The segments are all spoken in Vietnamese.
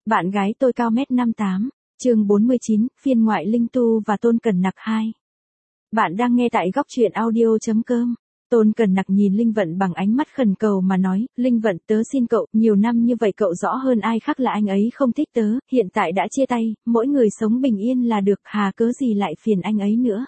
Bạn gái tôi cao mét 58, chương 49, phiên ngoại Linh Tu và Tôn Cẩn Nặc 2. Bạn đang nghe tại góc truyện audio.com. Tôn Cẩn Nặc nhìn Linh Vận bằng ánh mắt khẩn cầu mà nói, Linh Vận, tớ xin cậu, nhiều năm như vậy cậu rõ hơn ai khác là anh ấy không thích tớ, hiện tại đã chia tay, mỗi người sống bình yên là được, hà cớ gì lại phiền anh ấy nữa.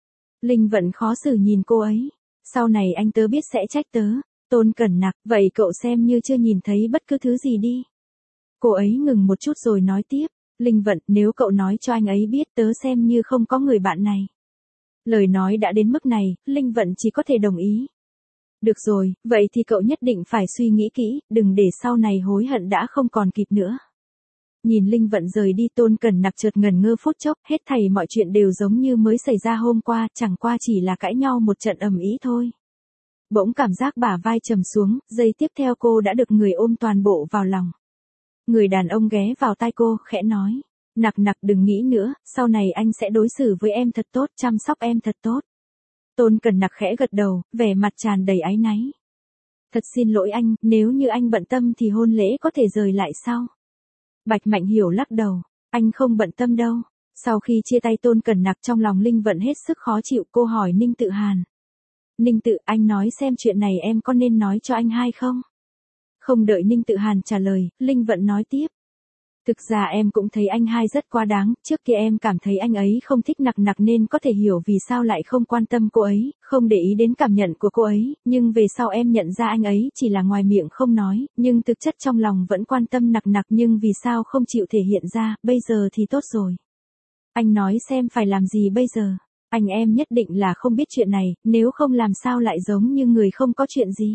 Linh Vận khó xử nhìn cô ấy, sau này anh tớ biết sẽ trách tớ. Tôn Cẩn Nặc, vậy cậu xem như chưa nhìn thấy bất cứ thứ gì đi. Cô ấy ngừng một chút rồi nói tiếp, Linh Vận, nếu cậu nói cho anh ấy biết tớ xem như không có người bạn này. Lời nói đã đến mức này, Linh Vận chỉ có thể đồng ý. Được rồi, vậy thì cậu nhất định phải suy nghĩ kỹ, đừng để sau này hối hận đã không còn kịp nữa. Nhìn Linh Vận rời đi, Tôn Cẩn Nặc chợt ngẩn ngơ phút chốc, hết thảy mọi chuyện đều giống như mới xảy ra hôm qua, chẳng qua chỉ là cãi nhau một trận ầm ĩ thôi. Bỗng cảm giác bả vai trầm xuống, giây tiếp theo cô đã được người ôm toàn bộ vào lòng. Người đàn ông ghé vào tai cô, khẽ nói, Nặc Nặc đừng nghĩ nữa, sau này anh sẽ đối xử với em thật tốt, chăm sóc em thật tốt. Tôn Cẩn Nặc khẽ gật đầu, vẻ mặt tràn đầy áy náy. Thật xin lỗi anh, nếu như anh bận tâm thì hôn lễ có thể rời lại sau. Bạch Mạnh Hiểu lắc đầu, anh không bận tâm đâu. Sau khi chia tay Tôn Cẩn Nặc, trong lòng Linh Vận hết sức khó chịu, cô hỏi Ninh Tự Hàn. Ninh Tự, anh nói xem chuyện này em có nên nói cho anh hai không? Không đợi Ninh Tự Hàn trả lời, Linh Vận nói tiếp. Thực ra em cũng thấy anh hai rất quá đáng, trước kia em cảm thấy anh ấy không thích Nặc Nặc nên có thể hiểu vì sao lại không quan tâm cô ấy, không để ý đến cảm nhận của cô ấy, nhưng về sau em nhận ra anh ấy chỉ là ngoài miệng không nói, nhưng thực chất trong lòng vẫn quan tâm Nặc Nặc, nhưng vì sao không chịu thể hiện ra, bây giờ thì tốt rồi. Anh nói xem phải làm gì bây giờ? Anh em nhất định là không biết chuyện này, nếu không làm sao lại giống như người không có chuyện gì.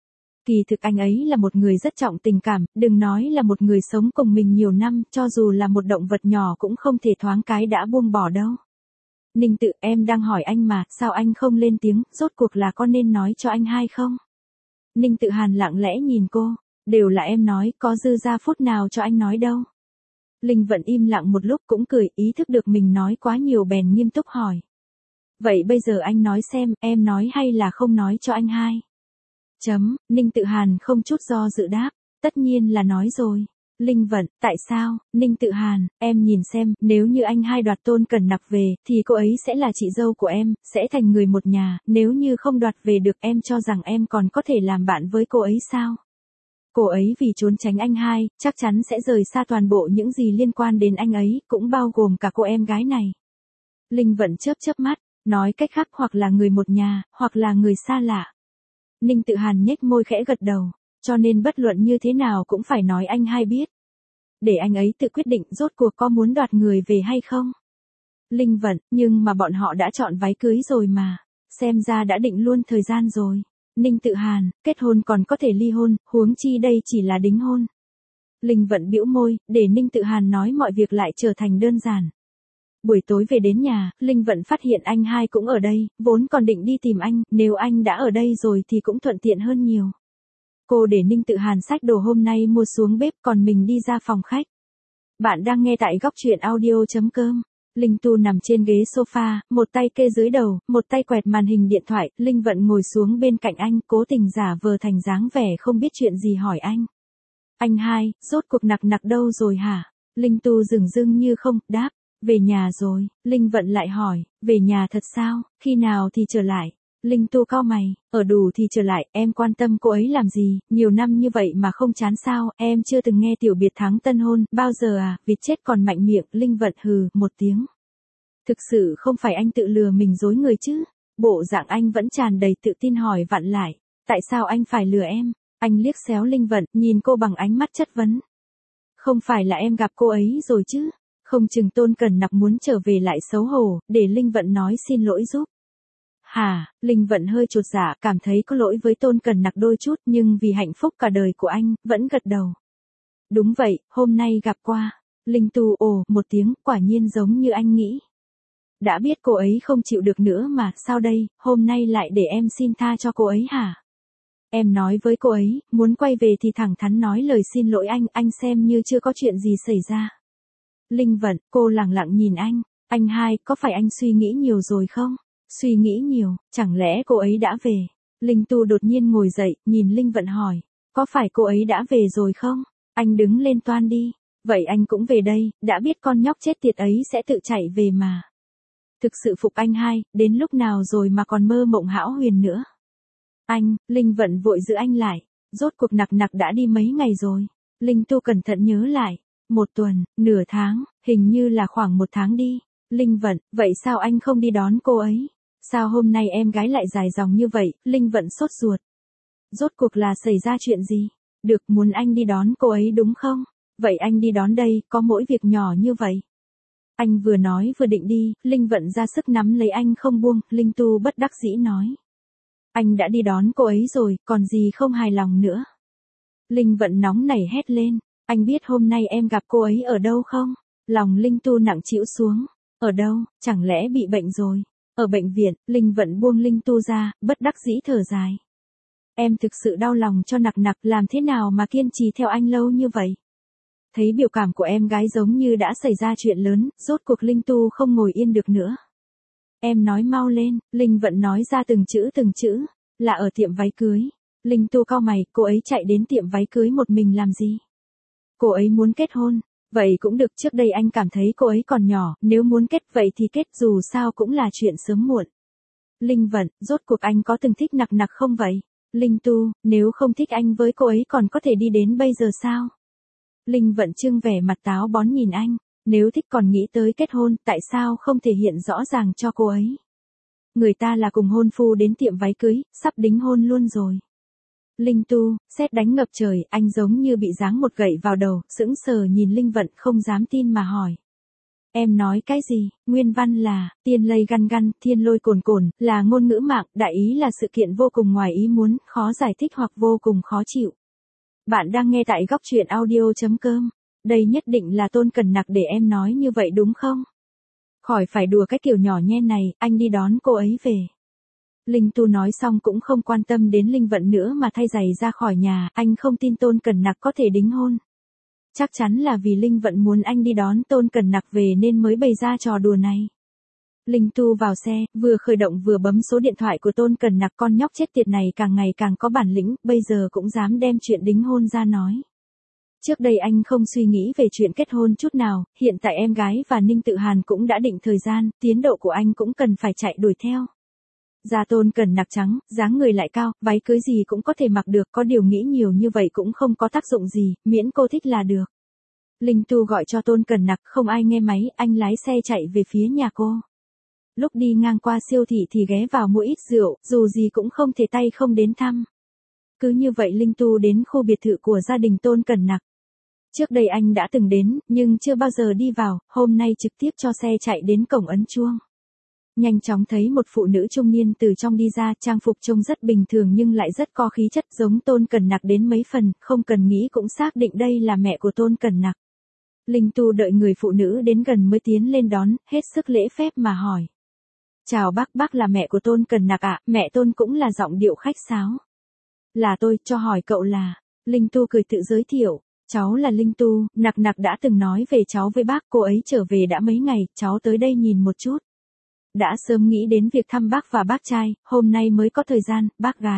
Kỳ thực anh ấy là một người rất trọng tình cảm, đừng nói là một người sống cùng mình nhiều năm, cho dù là một động vật nhỏ cũng không thể thoáng cái đã buông bỏ đâu. Ninh Tự, em đang hỏi anh mà, sao anh không lên tiếng, rốt cuộc là có nên nói cho anh hai không? Ninh Tự Hàn lặng lẽ nhìn cô, đều là em nói, có dư ra phút nào cho anh nói đâu. Linh Vận im lặng một lúc cũng cười, ý thức được mình nói quá nhiều bèn nghiêm túc hỏi. Vậy bây giờ anh nói xem, em nói hay là không nói cho anh hai? Ninh Tự Hàn không chút do dự đáp, tất nhiên là nói rồi. Linh Vận, tại sao? Ninh Tự Hàn, em nhìn xem, nếu như anh hai đoạt Tôn Cẩn Nặc về, thì cô ấy sẽ là chị dâu của em, sẽ thành người một nhà, nếu như không đoạt về được em cho rằng em còn có thể làm bạn với cô ấy sao? Cô ấy vì trốn tránh anh hai, chắc chắn sẽ rời xa toàn bộ những gì liên quan đến anh ấy, cũng bao gồm cả cô em gái này. Linh Vận chớp chớp mắt, nói cách khác hoặc là người một nhà, hoặc là người xa lạ. Ninh Tự Hàn nhếch môi khẽ gật đầu, cho nên bất luận như thế nào cũng phải nói anh hai biết. Để anh ấy tự quyết định rốt cuộc có muốn đoạt người về hay không. Linh Vận, nhưng mà bọn họ đã chọn váy cưới rồi mà, xem ra đã định luôn thời gian rồi. Ninh Tự Hàn, kết hôn còn có thể ly hôn, huống chi đây chỉ là đính hôn. Linh Vận bĩu môi, để Ninh Tự Hàn nói mọi việc lại trở thành đơn giản. Buổi tối về đến nhà, Linh Vận phát hiện anh hai cũng ở đây, vốn còn định đi tìm anh, nếu anh đã ở đây rồi thì cũng thuận tiện hơn nhiều. Cô để Ninh Tự Hàn xách đồ hôm nay mua xuống bếp, còn mình đi ra phòng khách. Bạn đang nghe tại góc truyện audio.com. Linh Tu nằm trên ghế sofa, một tay kê dưới đầu, một tay quẹt màn hình điện thoại, Linh Vận ngồi xuống bên cạnh anh, cố tình giả vờ thành dáng vẻ không biết chuyện gì hỏi anh. Anh hai, rốt cuộc Nặc Nặc đâu rồi hả? Linh Tu dửng dưng như không, đáp. Về nhà rồi. Linh Vận lại hỏi, về nhà thật sao, khi nào thì trở lại? Linh Tu cau mày, ở đủ thì trở lại, em quan tâm cô ấy làm gì, nhiều năm như vậy mà không chán sao, em chưa từng nghe tiểu biệt thắng tân hôn, bao giờ à, vịt chết còn mạnh miệng, Linh Vận hừ, một tiếng. Thực sự không phải anh tự lừa mình dối người chứ, bộ dạng anh vẫn tràn đầy tự tin hỏi vặn lại, tại sao anh phải lừa em? Anh liếc xéo Linh Vận, nhìn cô bằng ánh mắt chất vấn. Không phải là em gặp cô ấy rồi chứ? Không chừng Tôn Cẩn Nặc muốn trở về lại xấu hổ, để Linh Vận nói xin lỗi giúp. Hả, Linh Vận hơi chột dạ, cảm thấy có lỗi với Tôn Cẩn Nặc đôi chút, nhưng vì hạnh phúc cả đời của anh, vẫn gật đầu. Đúng vậy, hôm nay gặp qua. Linh Tu ồ một tiếng, quả nhiên giống như anh nghĩ. Đã biết cô ấy không chịu được nữa mà, sao đây, hôm nay lại để em xin tha cho cô ấy hả? Em nói với cô ấy, muốn quay về thì thẳng thắn nói lời xin lỗi anh xem như chưa có chuyện gì xảy ra. Linh Vận, cô lẳng lặng nhìn anh hai, có phải anh suy nghĩ nhiều rồi không? Suy nghĩ nhiều, chẳng lẽ cô ấy đã về? Linh Tu đột nhiên ngồi dậy, nhìn Linh Vận hỏi, có phải cô ấy đã về rồi không? Anh đứng lên toan đi. Vậy anh cũng về đây, đã biết con nhóc chết tiệt ấy sẽ tự chạy về mà. Thực sự phục anh hai, đến lúc nào rồi mà còn mơ mộng hão huyền nữa. Anh, Linh Vận vội giữ anh lại. Rốt cuộc Nặc Nặc đã đi mấy ngày rồi. Linh Tu cẩn thận nhớ lại. 1 tuần, nửa tháng, hình như là khoảng 1 tháng đi. Linh Vận, vậy sao anh không đi đón cô ấy? Sao hôm nay em gái lại dài dòng như vậy? Linh Vận sốt ruột. Rốt cuộc là xảy ra chuyện gì? Được, muốn anh đi đón cô ấy đúng không? Vậy anh đi đón đây, có mỗi việc nhỏ như vậy. Anh vừa nói vừa định đi, Linh Vận ra sức nắm lấy anh không buông, Linh Tu bất đắc dĩ nói. Anh đã đi đón cô ấy rồi, còn gì không hài lòng nữa. Linh Vận nóng nảy hét lên, anh biết hôm nay em gặp cô ấy ở đâu không? Lòng Linh Tu nặng trĩu xuống, ở đâu, chẳng lẽ bị bệnh rồi? Ở bệnh viện, Linh Vận buông Linh Tu ra, bất đắc dĩ thở dài. Em thực sự đau lòng cho Nặc Nặc, làm thế nào mà kiên trì theo anh lâu như vậy? Thấy biểu cảm của em gái giống như đã xảy ra chuyện lớn, rốt cuộc Linh Tu không ngồi yên được nữa. Em nói mau lên, Linh Vận nói ra từng chữ, là ở tiệm váy cưới. Linh Tu cau mày, cô ấy chạy đến tiệm váy cưới một mình làm gì? Cô ấy muốn kết hôn, vậy cũng được, trước đây anh cảm thấy cô ấy còn nhỏ, nếu muốn kết vậy thì kết, dù sao cũng là chuyện sớm muộn. Linh Vận, rốt cuộc anh có từng thích Nặc Nặc không vậy? Linh Tu, nếu không thích anh với cô ấy còn có thể đi đến bây giờ sao? Linh Vận trưng vẻ mặt táo bón nhìn anh, nếu thích còn nghĩ tới kết hôn, tại sao không thể hiện rõ ràng cho cô ấy? Người ta là cùng hôn phu đến tiệm váy cưới, sắp đính hôn luôn rồi. Linh Tu, sét đánh ngập trời, anh giống như bị giáng một gậy vào đầu, sững sờ nhìn Linh Vận không dám tin mà hỏi. Em nói cái gì? Nguyên văn là, tiên lây găn găn, thiên lôi cồn cồn, là ngôn ngữ mạng, đại ý là sự kiện vô cùng ngoài ý muốn, khó giải thích hoặc vô cùng khó chịu. Bạn đang nghe tại góc truyện audio.com. Đây nhất định là Tôn Cẩn Nặc để em nói như vậy đúng không? Khỏi phải đùa cái kiểu nhỏ nhen này, anh đi đón cô ấy về. Linh Tu nói xong cũng không quan tâm đến Linh Vận nữa mà thay giày ra khỏi nhà, anh không tin Tôn Cẩn Nặc có thể đính hôn. Chắc chắn là vì Linh Vận muốn anh đi đón Tôn Cẩn Nặc về nên mới bày ra trò đùa này. Linh Tu vào xe, vừa khởi động vừa bấm số điện thoại của Tôn Cẩn Nặc, con nhóc chết tiệt này càng ngày càng có bản lĩnh, bây giờ cũng dám đem chuyện đính hôn ra nói. Trước đây anh không suy nghĩ về chuyện kết hôn chút nào, hiện tại em gái và Ninh Tự Hàn cũng đã định thời gian, tiến độ của anh cũng cần phải chạy đuổi theo. Da Tôn Cẩn Nặc trắng, dáng người lại cao, váy cưới gì cũng có thể mặc được, có điều nghĩ nhiều như vậy cũng không có tác dụng gì, miễn cô thích là được. Linh Tu gọi cho Tôn Cẩn Nặc, không ai nghe máy, anh lái xe chạy về phía nhà cô. Lúc đi ngang qua siêu thị thì ghé vào mua ít rượu, dù gì cũng không thể tay không đến thăm. Cứ như vậy Linh Tu đến khu biệt thự của gia đình Tôn Cẩn Nặc. Trước đây anh đã từng đến, nhưng chưa bao giờ đi vào, hôm nay trực tiếp cho xe chạy đến cổng ấn chuông. Nhanh chóng thấy một phụ nữ trung niên từ trong đi ra, trang phục trông rất bình thường nhưng lại rất có khí chất, giống Tôn Cẩn Nặc đến mấy phần, không cần nghĩ cũng xác định đây là mẹ của Tôn Cẩn Nặc. Linh Tu đợi người phụ nữ đến gần mới tiến lên đón, hết sức lễ phép mà hỏi. Chào bác là mẹ của Tôn Cẩn Nặc ạ, mẹ Tôn cũng là giọng điệu khách sáo. Là tôi, cho hỏi cậu là. Linh Tu cười tự giới thiệu, cháu là Linh Tu, Nặc Nặc đã từng nói về cháu với bác, cô ấy trở về đã mấy ngày, cháu tới đây nhìn một chút. Đã sớm nghĩ đến việc thăm bác và bác trai, hôm nay mới có thời gian, bác gái.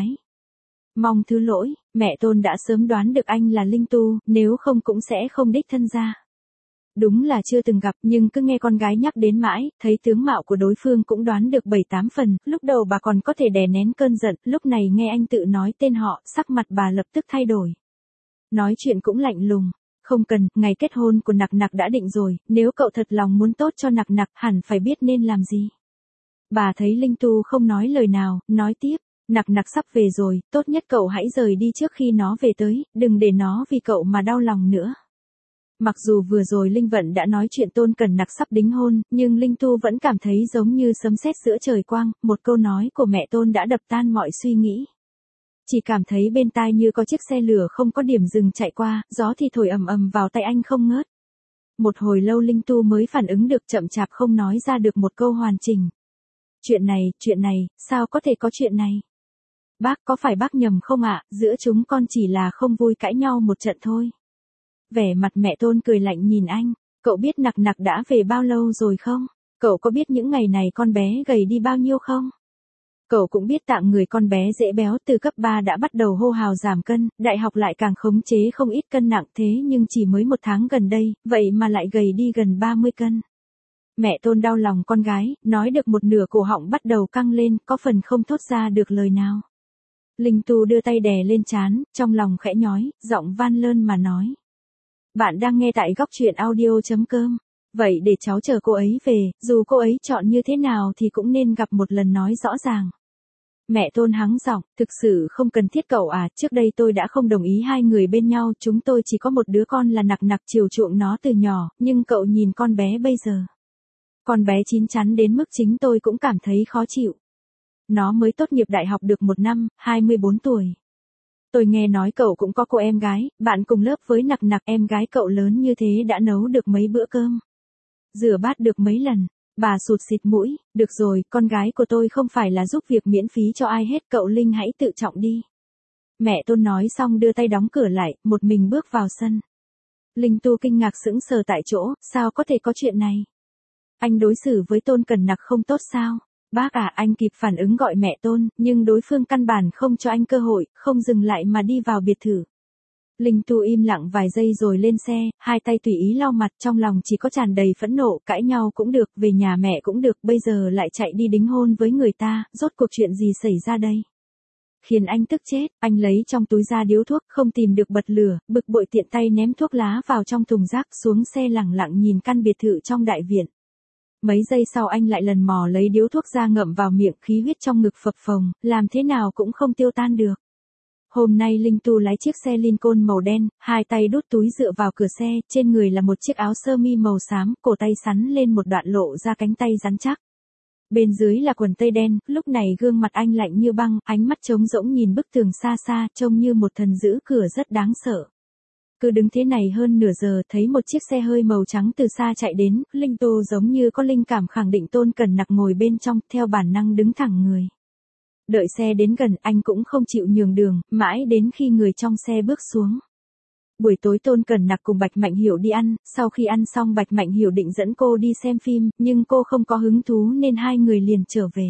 Mong thứ lỗi, mẹ Tôn đã sớm đoán được anh là Linh Tu, nếu không cũng sẽ không đích thân ra. Đúng là chưa từng gặp nhưng cứ nghe con gái nhắc đến mãi, thấy tướng mạo của đối phương cũng đoán được 7-8 phần, lúc đầu bà còn có thể đè nén cơn giận, lúc này nghe anh tự nói tên họ, sắc mặt bà lập tức thay đổi. Nói chuyện cũng lạnh lùng, không cần, ngày kết hôn của Nặc Nặc đã định rồi, nếu cậu thật lòng muốn tốt cho Nặc Nặc hẳn phải biết nên làm gì. Bà thấy Linh Tu không nói lời nào, nói tiếp, Nặc Nặc sắp về rồi, tốt nhất cậu hãy rời đi trước khi nó về tới, đừng để nó vì cậu mà đau lòng nữa. Mặc dù vừa rồi Linh Vận đã nói chuyện Tôn Cẩn Nặc sắp đính hôn, nhưng Linh Tu vẫn cảm thấy giống như sấm sét giữa trời quang, một câu nói của mẹ Tôn đã đập tan mọi suy nghĩ. Chỉ cảm thấy bên tai như có chiếc xe lửa không có điểm dừng chạy qua, gió thì thổi ầm ầm vào tay anh không ngớt. Một hồi lâu Linh Tu mới phản ứng được, chậm chạp không nói ra được một câu hoàn chỉnh. Chuyện này, sao có thể có chuyện này? Bác, có phải bác nhầm không ạ, giữa chúng con chỉ là không vui cãi nhau một trận thôi. Vẻ mặt mẹ Tôn cười lạnh nhìn anh, cậu biết Nặc Nặc đã về bao lâu rồi không? Cậu có biết những ngày này con bé gầy đi bao nhiêu không? Cậu cũng biết tạng người con bé dễ béo, từ cấp 3 đã bắt đầu hô hào giảm cân, đại học lại càng khống chế không ít cân nặng, thế nhưng chỉ mới 1 tháng gần đây, vậy mà lại gầy đi gần 30 cân. Mẹ Tôn đau lòng con gái, nói được một nửa cổ họng bắt đầu căng lên, có phần không thốt ra được lời nào. Linh Tu đưa tay đè lên trán, trong lòng khẽ nhói, giọng van lơn mà nói. Bạn đang nghe tại góc truyện audio.com. Vậy để cháu chờ cô ấy về, dù cô ấy chọn như thế nào thì cũng nên gặp một lần nói rõ ràng. Mẹ Tôn hắng giọng, thực sự không cần thiết cậu à, trước đây tôi đã không đồng ý hai người bên nhau, chúng tôi chỉ có một đứa con là nặc nặc chiều chuộng nó từ nhỏ, nhưng cậu nhìn con bé bây giờ. Con bé chín chắn đến mức chính tôi cũng cảm thấy khó chịu. Nó mới tốt nghiệp đại học được 1 năm, 24 tuổi. Tôi nghe nói cậu cũng có cô em gái, bạn cùng lớp với nặc nặc, em gái cậu lớn như thế đã nấu được mấy bữa cơm. Rửa bát được mấy lần. Bà sụt xịt mũi, được rồi, con gái của tôi không phải là giúp việc miễn phí cho ai hết, cậu Linh hãy tự trọng đi. Mẹ Tôn nói xong đưa tay đóng cửa lại, một mình bước vào sân. Linh Tu kinh ngạc sững sờ tại chỗ, sao có thể có chuyện này? Anh đối xử với Tôn Cẩn Nặc không tốt sao? Bác à, anh kịp phản ứng gọi mẹ Tôn, nhưng đối phương căn bản không cho anh cơ hội, không dừng lại mà đi vào biệt thự. Linh Tu im lặng vài giây rồi lên xe, hai tay tùy ý lau mặt, trong lòng chỉ có tràn đầy phẫn nộ, cãi nhau cũng được, về nhà mẹ cũng được, bây giờ lại chạy đi đính hôn với người ta, rốt cuộc chuyện gì xảy ra đây? Khiến anh tức chết, anh lấy trong túi ra điếu thuốc, không tìm được bật lửa, bực bội tiện tay ném thuốc lá vào trong thùng rác, xuống xe lẳng lặng nhìn căn biệt thự trong đại viện. Mấy giây sau anh lại lần mò lấy điếu thuốc ra ngậm vào miệng, khí huyết trong ngực phập phồng, làm thế nào cũng không tiêu tan được. Hôm nay Linh Tu lái chiếc xe Lincoln màu đen, hai tay đút túi dựa vào cửa xe, trên người là một chiếc áo sơ mi màu xám, cổ tay sắn lên một đoạn lộ ra cánh tay rắn chắc. Bên dưới là quần tây đen, lúc này gương mặt anh lạnh như băng, ánh mắt trống rỗng nhìn bức tường xa xa, trông như một thần giữ cửa rất đáng sợ. Cứ đứng thế này hơn nửa giờ, thấy một chiếc xe hơi màu trắng từ xa chạy đến, Linh Tu giống như có linh cảm khẳng định Tôn Cẩn Nặc ngồi bên trong, theo bản năng đứng thẳng người. Đợi xe đến gần, anh cũng không chịu nhường đường, mãi đến khi người trong xe bước xuống. Buổi tối Tôn Cẩn Nặc cùng Bạch Mạnh Hiểu đi ăn, sau khi ăn xong Bạch Mạnh Hiểu định dẫn cô đi xem phim, nhưng cô không có hứng thú nên hai người liền trở về.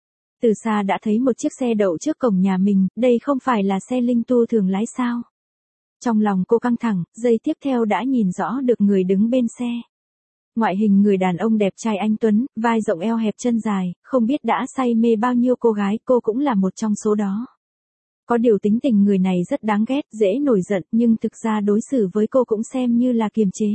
Từ xa đã thấy một chiếc xe đậu trước cổng nhà mình, đây không phải là xe Linh Tu thường lái sao? Trong lòng cô căng thẳng, giây tiếp theo đã nhìn rõ được người đứng bên xe. Ngoại hình người đàn ông đẹp trai anh tuấn, vai rộng eo hẹp chân dài, không biết đã say mê bao nhiêu cô gái, cô cũng là một trong số đó. Có điều tính tình người này rất đáng ghét, dễ nổi giận, nhưng thực ra đối xử với cô cũng xem như là kiềm chế.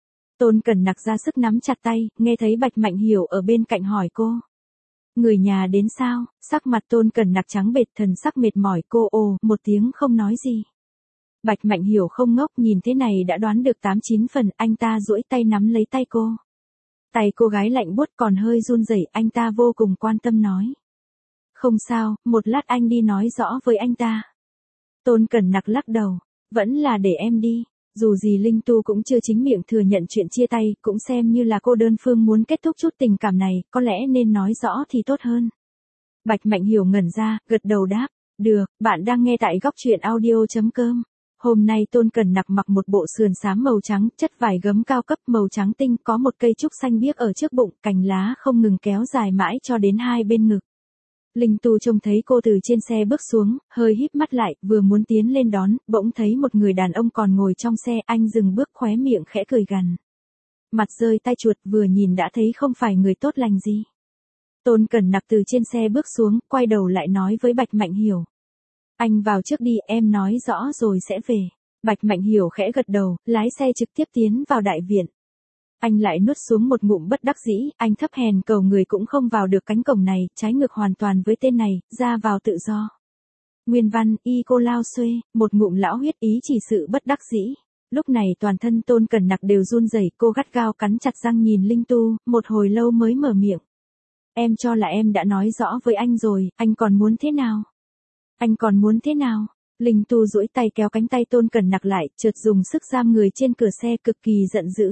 Tôn Cẩn Nặc ra sức nắm chặt tay, nghe thấy Bạch Mạnh Hiểu ở bên cạnh hỏi cô. Người nhà đến sao? Sắc mặt Tôn Cẩn Nặc trắng bệch, thần sắc mệt mỏi, cô ồ, một tiếng không nói gì. Bạch Mạnh Hiểu không ngốc, nhìn thế này đã đoán được 8-9 phần, anh ta duỗi tay nắm lấy tay cô. Tay cô gái lạnh buốt còn hơi run rẩy, anh ta vô cùng quan tâm nói. Không sao, một lát anh đi nói rõ với anh ta. Tôn Cẩn Nặc lắc đầu, vẫn là để em đi. Dù gì Linh Tu cũng chưa chính miệng thừa nhận chuyện chia tay, cũng xem như là cô đơn phương muốn kết thúc chút tình cảm này, có lẽ nên nói rõ thì tốt hơn. Bạch Mạnh Hiểu ngẩn ra, gật đầu đáp, được, bạn đang nghe tại góc truyện audio.com. Hôm nay Tôn Cẩn Nặc mặc một bộ sườn xám màu trắng, chất vải gấm cao cấp màu trắng tinh, có một cây trúc xanh biếc ở trước bụng, cành lá không ngừng kéo dài mãi cho đến hai bên ngực. Linh Tu trông thấy cô từ trên xe bước xuống, hơi híp mắt lại, vừa muốn tiến lên đón, bỗng thấy một người đàn ông còn ngồi trong xe, anh dừng bước khóe miệng khẽ cười gằn. Mặt rơi tai chuột, vừa nhìn đã thấy không phải người tốt lành gì. Tôn Cẩn Nặc từ trên xe bước xuống, quay đầu lại nói với Bạch Mạnh Hiểu. Anh vào trước đi, em nói rõ rồi sẽ về. Bạch Mạnh Hiểu khẽ gật đầu, lái xe trực tiếp tiến vào đại viện. Anh lại nuốt xuống một ngụm bất đắc dĩ, anh thấp hèn cầu người cũng không vào được cánh cổng này, trái ngược hoàn toàn với tên này, ra vào tự do. Nguyên văn, y cô lao xuê, một ngụm lão huyết ý chỉ sự bất đắc dĩ. Lúc này toàn thân Tôn Cẩn Nặc đều run rẩy, cô gắt gao cắn chặt răng nhìn Linh Tu, một hồi lâu mới mở miệng. Em cho là em đã nói rõ với anh rồi, anh còn muốn thế nào? Anh còn muốn thế nào? Linh Tu duỗi tay kéo cánh tay Tôn Cẩn Nặc lại, chợt dùng sức giam người trên cửa xe, cực kỳ giận dữ.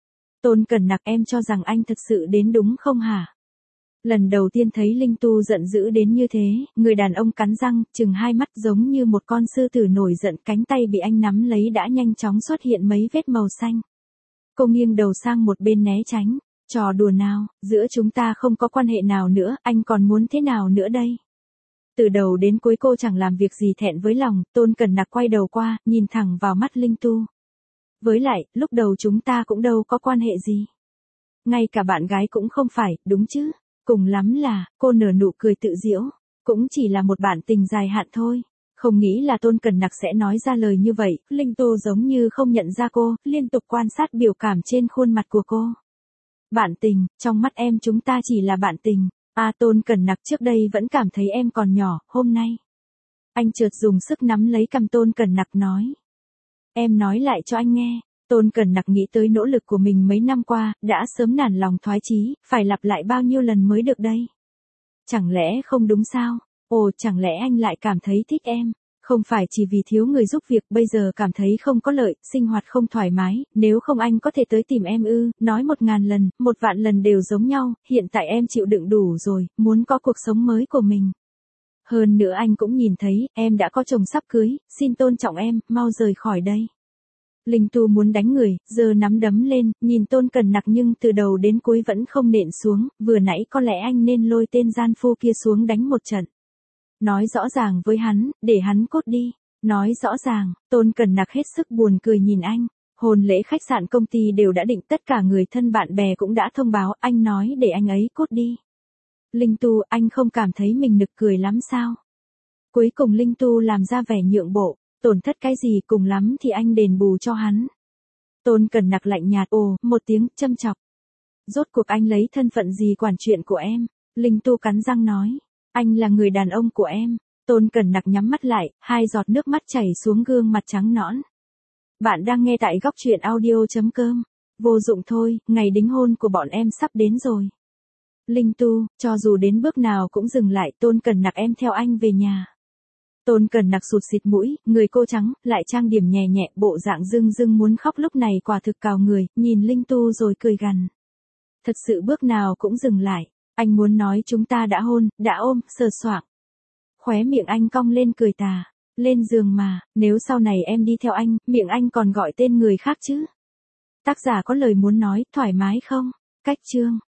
Tôn Cẩn Nặc, em cho rằng anh thật sự đến đúng không hả? Lần đầu tiên thấy Linh Tu giận dữ đến như thế, người đàn ông cắn răng, trừng hai mắt giống như một con sư tử nổi giận, cánh tay bị anh nắm lấy đã nhanh chóng xuất hiện mấy vết màu xanh. Cô nghiêng đầu sang một bên né tránh. Trò đùa nào, giữa chúng ta không có quan hệ nào nữa, anh còn muốn thế nào nữa đây? Từ đầu đến cuối cô chẳng làm việc gì thẹn với lòng, Tôn Cẩn Nặc quay đầu qua, nhìn thẳng vào mắt Linh Tu. Với lại, lúc đầu chúng ta cũng đâu có quan hệ gì. Ngay cả bạn gái cũng không phải, đúng chứ? Cùng lắm là, cô nở nụ cười tự giễu. Cũng chỉ là một bạn tình dài hạn thôi. Không nghĩ là Tôn Cẩn Nặc sẽ nói ra lời như vậy, Linh Tu giống như không nhận ra cô, liên tục quan sát biểu cảm trên khuôn mặt của cô. Bạn tình, trong mắt em chúng ta chỉ là bạn tình. Tôn Cẩn Nặc trước đây vẫn cảm thấy em còn nhỏ, hôm nay. Anh chợt dùng sức nắm lấy cằm Tôn Cẩn Nặc nói. Em nói lại cho anh nghe. Tôn Cẩn Nặc nghĩ tới nỗ lực của mình mấy năm qua, đã sớm nản lòng thoái chí, phải lặp lại bao nhiêu lần mới được đây. Chẳng lẽ không đúng sao? Chẳng lẽ anh lại cảm thấy thích em? Không phải chỉ vì thiếu người giúp việc, bây giờ cảm thấy không có lợi, sinh hoạt không thoải mái, nếu không anh có thể tới tìm em ư, nói 1000 lần, 1 vạn lần đều giống nhau, hiện tại em chịu đựng đủ rồi, muốn có cuộc sống mới của mình. Hơn nữa anh cũng nhìn thấy, em đã có chồng sắp cưới, xin tôn trọng em, mau rời khỏi đây. Linh Tu muốn đánh người, giơ nắm đấm lên, nhìn Tôn Cẩn Nặc nhưng từ đầu đến cuối vẫn không nện xuống, vừa nãy có lẽ anh nên lôi tên gian phu kia xuống đánh một trận. Nói rõ ràng với hắn, để hắn cút đi. Nói rõ ràng, Tôn Cẩn Nặc hết sức buồn cười nhìn anh. Hôn lễ khách sạn công ty đều đã định, tất cả người thân bạn bè cũng đã thông báo, anh nói để anh ấy cút đi. Linh Tu, anh không cảm thấy mình nực cười lắm sao? Cuối cùng Linh Tu làm ra vẻ nhượng bộ, tổn thất cái gì cùng lắm thì anh đền bù cho hắn. Tôn Cẩn Nặc lạnh nhạt một tiếng, châm chọc. Rốt cuộc anh lấy thân phận gì quản chuyện của em? Linh Tu cắn răng nói. Anh là người đàn ông của em. Tôn Cẩn Nặc nhắm mắt lại, 2 giọt nước mắt chảy xuống gương mặt trắng nõn. Bạn đang nghe tại góc truyện audio.com. Vô dụng thôi, ngày đính hôn của bọn em sắp đến rồi. Linh Tu, cho dù đến bước nào cũng dừng lại, Tôn Cẩn Nặc em theo anh về nhà. Tôn Cẩn Nặc sụt xịt mũi, người cô trắng, lại trang điểm nhẹ nhẹ, bộ dạng rưng rưng muốn khóc lúc này quả thực cào người, nhìn Linh Tu rồi cười gằn. Thật sự bước nào cũng dừng lại. Anh muốn nói chúng ta đã hôn, đã ôm, sờ soạng. Khóe miệng anh cong lên cười tà. Lên giường mà, nếu sau này em đi theo anh, miệng anh còn gọi tên người khác chứ? Tác giả có lời muốn nói, thoải mái không? Cách chương.